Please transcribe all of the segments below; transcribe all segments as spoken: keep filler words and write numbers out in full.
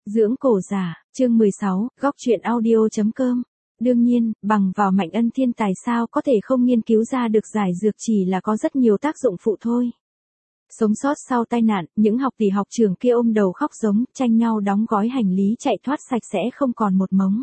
Dưỡng cổ giả, chương mười sáu, góc truyện audio chấm com. Đương nhiên, bằng vào Mạnh Ân thiên tài sao có thể không nghiên cứu ra được giải dược, chỉ là có rất nhiều tác dụng phụ thôi. Sống sót sau tai nạn, những học tỷ học trường kia ôm đầu khóc giống, tranh nhau đóng gói hành lý chạy thoát sạch sẽ không còn một mống.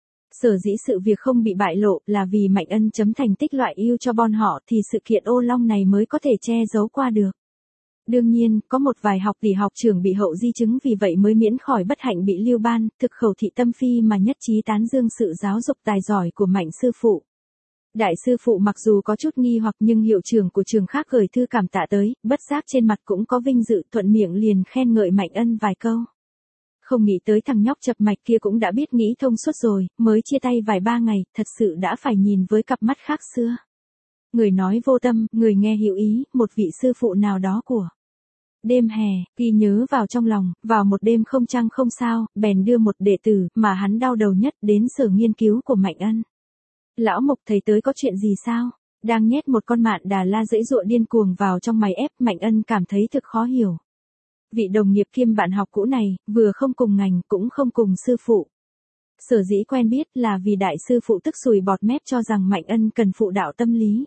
Sở dĩ sự việc không bị bại lộ là vì Mạnh Ân chấm thành tích loại ưu cho bọn họ thì sự kiện ô long này mới có thể che giấu qua được. Đương nhiên, có một vài học tỷ học trưởng bị hậu di chứng vì vậy mới miễn khỏi bất hạnh bị lưu ban, thực khẩu thị tâm phi mà nhất trí tán dương sự giáo dục tài giỏi của Mạnh sư phụ. Đại sư phụ mặc dù có chút nghi hoặc nhưng hiệu trưởng của trường khác gửi thư cảm tạ tới, bất giác trên mặt cũng có vinh dự, thuận miệng liền khen ngợi Mạnh Ân vài câu. Không nghĩ tới thằng nhóc chập mạch kia cũng đã biết nghĩ thông suốt rồi, mới chia tay vài ba ngày, thật sự đã phải nhìn với cặp mắt khác xưa. Người nói vô tâm, người nghe hữu ý, một vị sư phụ nào đó của đêm hè, ghi nhớ vào trong lòng, vào một đêm không trăng không sao, bèn đưa một đệ tử, mà hắn đau đầu nhất, đến sở nghiên cứu của Mạnh Ân. Lão Mục thầy tới có chuyện gì sao? Đang nhét một con mạn Đà La dẫy dụa điên cuồng vào trong máy ép, Mạnh Ân cảm thấy thực khó hiểu. Vị đồng nghiệp kiêm bạn học cũ này, vừa không cùng ngành, cũng không cùng sư phụ. Sở dĩ quen biết là vì đại sư phụ tức sùi bọt mép cho rằng Mạnh Ân cần phụ đạo tâm lý.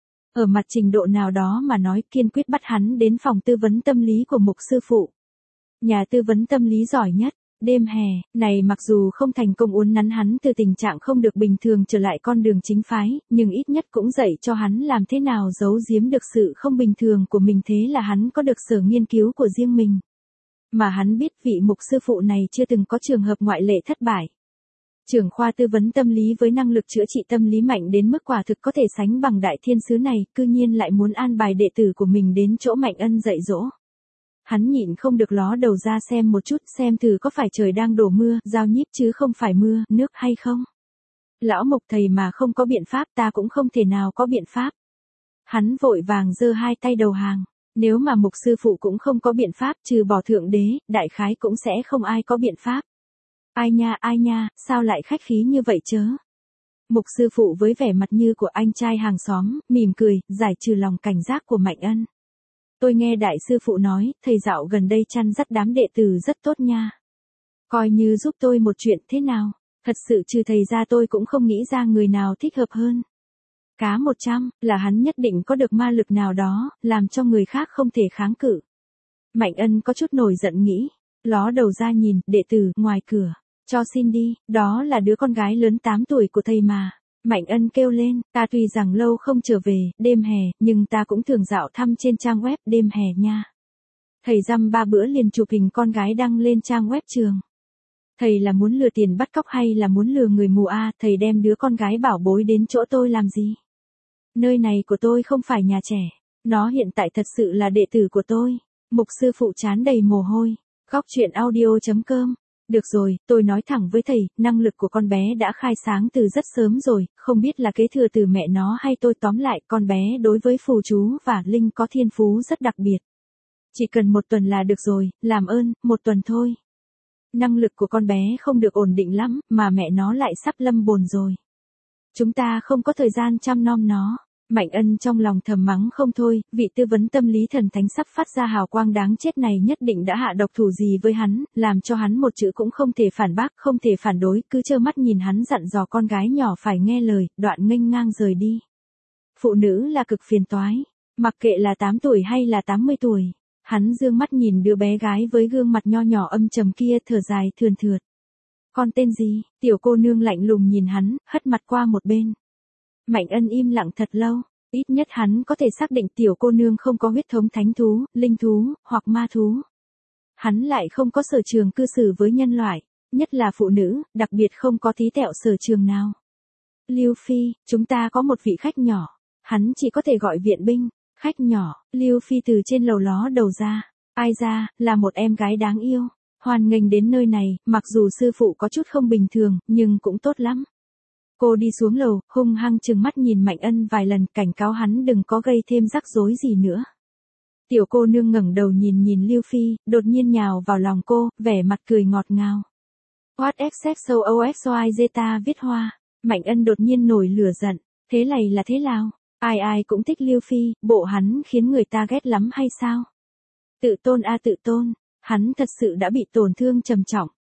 Ở mặt trình độ nào đó mà nói, kiên quyết bắt hắn đến phòng tư vấn tâm lý của Mục sư phụ. Nhà tư vấn tâm lý giỏi nhất, đêm hè, này mặc dù không thành công uốn nắn hắn từ tình trạng không được bình thường trở lại con đường chính phái, nhưng ít nhất cũng dạy cho hắn làm thế nào giấu giếm được sự không bình thường của mình, thế là hắn có được sở nghiên cứu của riêng mình. Mà hắn biết vị Mục sư phụ này chưa từng có trường hợp ngoại lệ thất bại. Trưởng khoa tư vấn tâm lý với năng lực chữa trị tâm lý mạnh đến mức quả thực có thể sánh bằng đại thiên sứ này, cư nhiên lại muốn an bài đệ tử của mình đến chỗ Mạnh Ân dạy dỗ. Hắn nhịn không được ló đầu ra xem một chút, xem thử có phải trời đang đổ mưa, giao nhíp chứ không phải mưa, nước hay không. Lão Mục thầy mà không có biện pháp, ta cũng không thể nào có biện pháp. Hắn vội vàng giơ hai tay đầu hàng, nếu mà Mục sư phụ cũng không có biện pháp, trừ bỏ thượng đế, đại khái cũng sẽ không ai có biện pháp. Ai nha ai nha, sao lại khách khí như vậy chớ? Mục sư phụ với vẻ mặt như của anh trai hàng xóm, mỉm cười, giải trừ lòng cảnh giác của Mạnh Ân. Tôi nghe đại sư phụ nói, thầy dạo gần đây chăn dắt đám đệ tử rất tốt nha. Coi như giúp tôi một chuyện thế nào, thật sự trừ thầy ra tôi cũng không nghĩ ra người nào thích hợp hơn. Cá một trăm, là hắn nhất định có được ma lực nào đó, làm cho người khác không thể kháng cự. Mạnh Ân có chút nổi giận nghĩ, ló đầu ra nhìn, đệ tử, ngoài cửa. Cho xin đi, đó là đứa con gái lớn tám tuổi của thầy mà. Mạnh Ân kêu lên, ta tuy rằng lâu không trở về, đêm hè, nhưng ta cũng thường dạo thăm trên trang web đêm hè nha. Thầy dăm ba bữa liền chụp hình con gái đăng lên trang web trường. Thầy là muốn lừa tiền bắt cóc hay là muốn lừa người mù a? Thầy đem đứa con gái bảo bối đến chỗ tôi làm gì? Nơi này của tôi không phải nhà trẻ. Nó hiện tại thật sự là đệ tử của tôi. Mục sư phụ trán đầy mồ hôi. Góc truyện audio chấm com. Được rồi, tôi nói thẳng với thầy, năng lực của con bé đã khai sáng từ rất sớm rồi, không biết là kế thừa từ mẹ nó hay tôi, tóm lại, con bé đối với phù chú và linh có thiên phú rất đặc biệt. Chỉ cần một tuần là được rồi, làm ơn, một tuần thôi. Năng lực của con bé không được ổn định lắm, mà mẹ nó lại sắp lâm bồn rồi. Chúng ta không có thời gian chăm nom nó. Mạnh Ân trong lòng thầm mắng không thôi, vị tư vấn tâm lý thần thánh sắp phát ra hào quang đáng chết này nhất định đã hạ độc thủ gì với hắn, làm cho hắn một chữ cũng không thể phản bác, không thể phản đối, cứ trơ mắt nhìn hắn dặn dò con gái nhỏ phải nghe lời, đoạn nghênh ngang rời đi. Phụ nữ là cực phiền toái, mặc kệ là tám tuổi hay là tám mươi tuổi. Hắn dương mắt nhìn đứa bé gái với gương mặt nho nhỏ âm trầm kia, thở dài thườn thượt. Con tên gì? Tiểu cô nương lạnh lùng nhìn hắn, hất mặt qua một bên. Mạnh Ân im lặng thật lâu, ít nhất hắn có thể xác định tiểu cô nương không có huyết thống thánh thú, linh thú, hoặc ma thú. Hắn lại không có sở trường cư xử với nhân loại, nhất là phụ nữ, đặc biệt không có tí tẹo sở trường nào. Lưu Phi, chúng ta có một vị khách nhỏ, hắn chỉ có thể gọi viện binh. Khách nhỏ, Lưu Phi từ trên lầu ló đầu ra, ai ra, là một em gái đáng yêu, hoan nghênh đến nơi này, mặc dù sư phụ có chút không bình thường, nhưng cũng tốt lắm. Cô đi xuống lầu, hung hăng trừng mắt nhìn Mạnh Ân vài lần, cảnh cáo hắn đừng có gây thêm rắc rối gì nữa. Tiểu cô nương ngẩng đầu nhìn nhìn Lưu Phi, đột nhiên nhào vào lòng cô, vẻ mặt cười ngọt ngào. What xx so oxy zeta viết hoa, Mạnh Ân đột nhiên nổi lửa giận, thế này là thế nào? Ai ai cũng thích Lưu Phi, bộ hắn khiến người ta ghét lắm hay sao? Tự tôn a tự tôn, hắn thật sự đã bị tổn thương trầm trọng.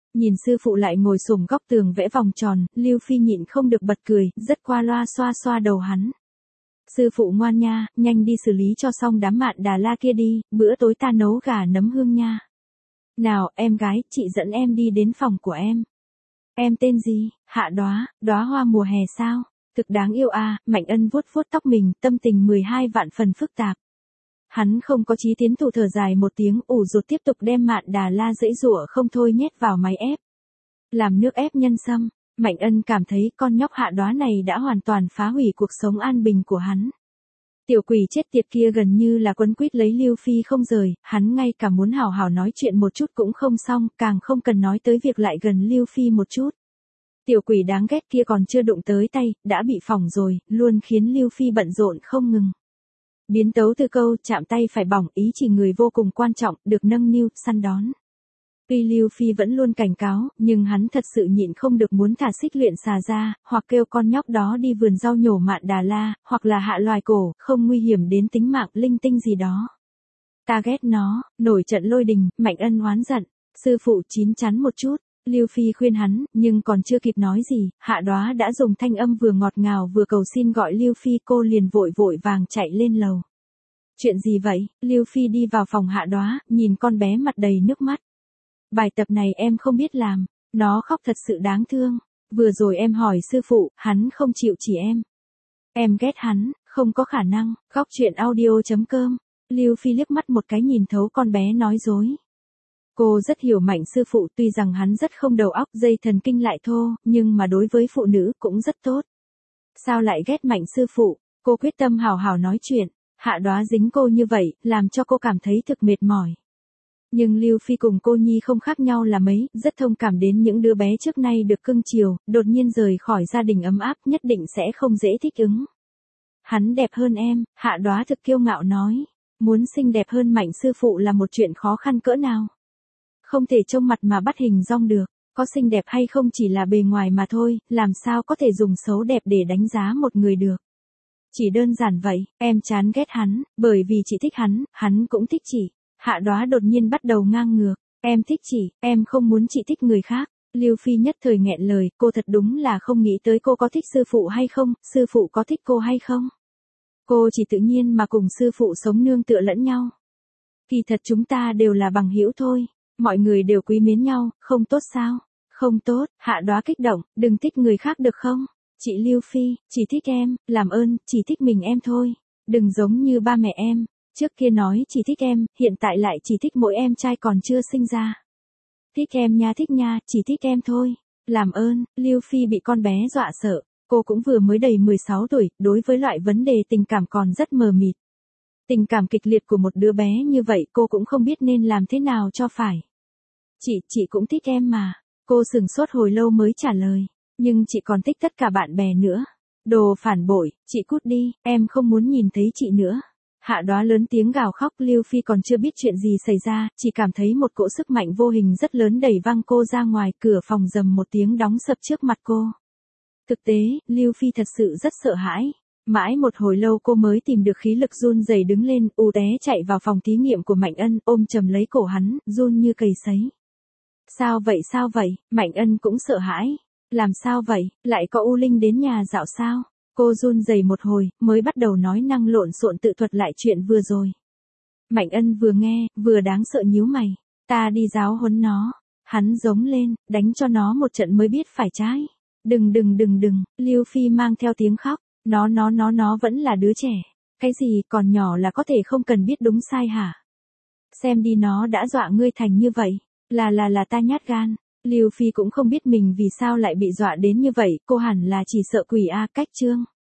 Nhìn sư phụ lại ngồi xổm góc tường vẽ vòng tròn, Lưu Phi nhịn không được bật cười, rất qua loa xoa xoa đầu hắn. Sư phụ ngoan nha, nhanh đi xử lý cho xong đám Mạn Đà La kia đi, bữa tối ta nấu gà nấm hương nha. Nào, em gái, chị dẫn em đi đến phòng của em. Em tên gì? Hạ Đóa, đóa hoa mùa hè sao? Thực đáng yêu à, Mạnh Ân vuốt vuốt tóc mình, tâm tình mười hai vạn phần phức tạp. Hắn không có chí tiến thủ thở dài một tiếng, ủ rột tiếp tục đem Mạn Đà La giãy giụa không thôi nhét vào máy ép. Làm nước ép nhân sâm, Mạnh Ân cảm thấy con nhóc Hạ Đóa này đã hoàn toàn phá hủy cuộc sống an bình của hắn. Tiểu quỷ chết tiệt kia gần như là quấn quýt lấy Lưu Phi không rời, hắn ngay cả muốn hào hào nói chuyện một chút cũng không xong, càng không cần nói tới việc lại gần Lưu Phi một chút. Tiểu quỷ đáng ghét kia còn chưa đụng tới tay, đã bị phỏng rồi, luôn khiến Lưu Phi bận rộn không ngừng. Biến tấu từ câu chạm tay phải bỏng, ý chỉ người vô cùng quan trọng, được nâng niu, săn đón. Tuy Lưu Phi vẫn luôn cảnh cáo, nhưng hắn thật sự nhịn không được muốn thả xích luyện xà ra, hoặc kêu con nhóc đó đi vườn rau nhổ Mạn Đà La, hoặc là hạ loài cổ, không nguy hiểm đến tính mạng linh tinh gì đó. Ta ghét nó, nổi trận lôi đình, Mạnh Ân oán giận, sư phụ chín chắn một chút. Lưu Phi khuyên hắn, nhưng còn chưa kịp nói gì, Hạ Đóa đã dùng thanh âm vừa ngọt ngào vừa cầu xin gọi Lưu Phi, cô liền vội vội vàng chạy lên lầu. Chuyện gì vậy? Lưu Phi đi vào phòng Hạ Đóa, nhìn con bé mặt đầy nước mắt. Bài tập này em không biết làm, nó khóc thật sự đáng thương. Vừa rồi em hỏi sư phụ, hắn không chịu chỉ em. Em ghét hắn, không có khả năng. Góc chuyện audio chấm com. Lưu Phi liếc mắt một cái nhìn thấu con bé nói dối. Cô rất hiểu Mạnh sư phụ, tuy rằng hắn rất không đầu óc, dây thần kinh lại thô, nhưng mà đối với phụ nữ cũng rất tốt. Sao lại ghét Mạnh sư phụ? Cô quyết tâm hào hào nói chuyện. Hạ Đóa dính cô như vậy, làm cho cô cảm thấy thực mệt mỏi. Nhưng Lưu Phi cùng cô Nhi không khác nhau là mấy, rất thông cảm đến những đứa bé trước nay được cưng chiều, đột nhiên rời khỏi gia đình ấm áp, nhất định sẽ không dễ thích ứng. Hắn đẹp hơn em, Hạ Đóa thực kiêu ngạo nói. Muốn xinh đẹp hơn Mạnh sư phụ là một chuyện khó khăn cỡ nào. Không thể trông mặt mà bắt hình dong được, có xinh đẹp hay không chỉ là bề ngoài mà thôi, làm sao có thể dùng xấu đẹp để đánh giá một người được. Chỉ đơn giản vậy, em chán ghét hắn, bởi vì chị thích hắn, hắn cũng thích chị. Hạ Đóa đột nhiên bắt đầu ngang ngược, em thích chị, em không muốn chị thích người khác. Lưu Phi nhất thời nghẹn lời, cô thật đúng là không nghĩ tới cô có thích sư phụ hay không, sư phụ có thích cô hay không. Cô chỉ tự nhiên mà cùng sư phụ sống nương tựa lẫn nhau. Kỳ thật chúng ta đều là bằng hữu thôi, mọi người đều quý mến nhau, không tốt sao? Không tốt, Hạ Đóa kích động, đừng thích người khác được không? Chị Lưu Phi, chỉ thích em, làm ơn, chỉ thích mình em thôi. Đừng giống như ba mẹ em, trước kia nói chỉ thích em, hiện tại lại chỉ thích mỗi em trai còn chưa sinh ra. Thích em nha thích nha, chỉ thích em thôi. Làm ơn, Lưu Phi bị con bé dọa sợ, cô cũng vừa mới đầy mười sáu tuổi, đối với loại vấn đề tình cảm còn rất mờ mịt. Tình cảm kịch liệt của một đứa bé như vậy cô cũng không biết nên làm thế nào cho phải. Chị, chị cũng thích em mà. Cô sửng sốt hồi lâu mới trả lời. Nhưng chị còn thích tất cả bạn bè nữa. Đồ phản bội, chị cút đi, em không muốn nhìn thấy chị nữa. Hạ Đóa lớn tiếng gào khóc, Lưu Phi còn chưa biết chuyện gì xảy ra, chỉ cảm thấy một cỗ sức mạnh vô hình rất lớn đẩy văng cô ra ngoài, cửa phòng rầm một tiếng đóng sập trước mặt cô. Thực tế, Lưu Phi thật sự rất sợ hãi. Mãi một hồi lâu cô mới tìm được khí lực run rẩy đứng lên, ù té chạy vào phòng thí nghiệm của Mạnh Ân, ôm chầm lấy cổ hắn, run như cầy sấy. Sao vậy sao vậy, Mạnh Ân cũng sợ hãi. Làm sao vậy, lại có U Linh đến nhà dạo sao? Cô run rẩy một hồi, mới bắt đầu nói năng lộn xộn tự thuật lại chuyện vừa rồi. Mạnh Ân vừa nghe, vừa đáng sợ nhíu mày. Ta đi giáo huấn nó. Hắn giống lên, đánh cho nó một trận mới biết phải trái. Đừng đừng đừng đừng, Lưu Phi mang theo tiếng khóc. Nó nó nó nó vẫn là đứa trẻ. Cái gì còn nhỏ là có thể không cần biết đúng sai hả? Xem đi nó đã dọa ngươi thành như vậy. Là là là ta nhát gan. Lưu Phi cũng không biết mình vì sao lại bị dọa đến như vậy, cô hẳn là chỉ sợ quỷ a, cách chương.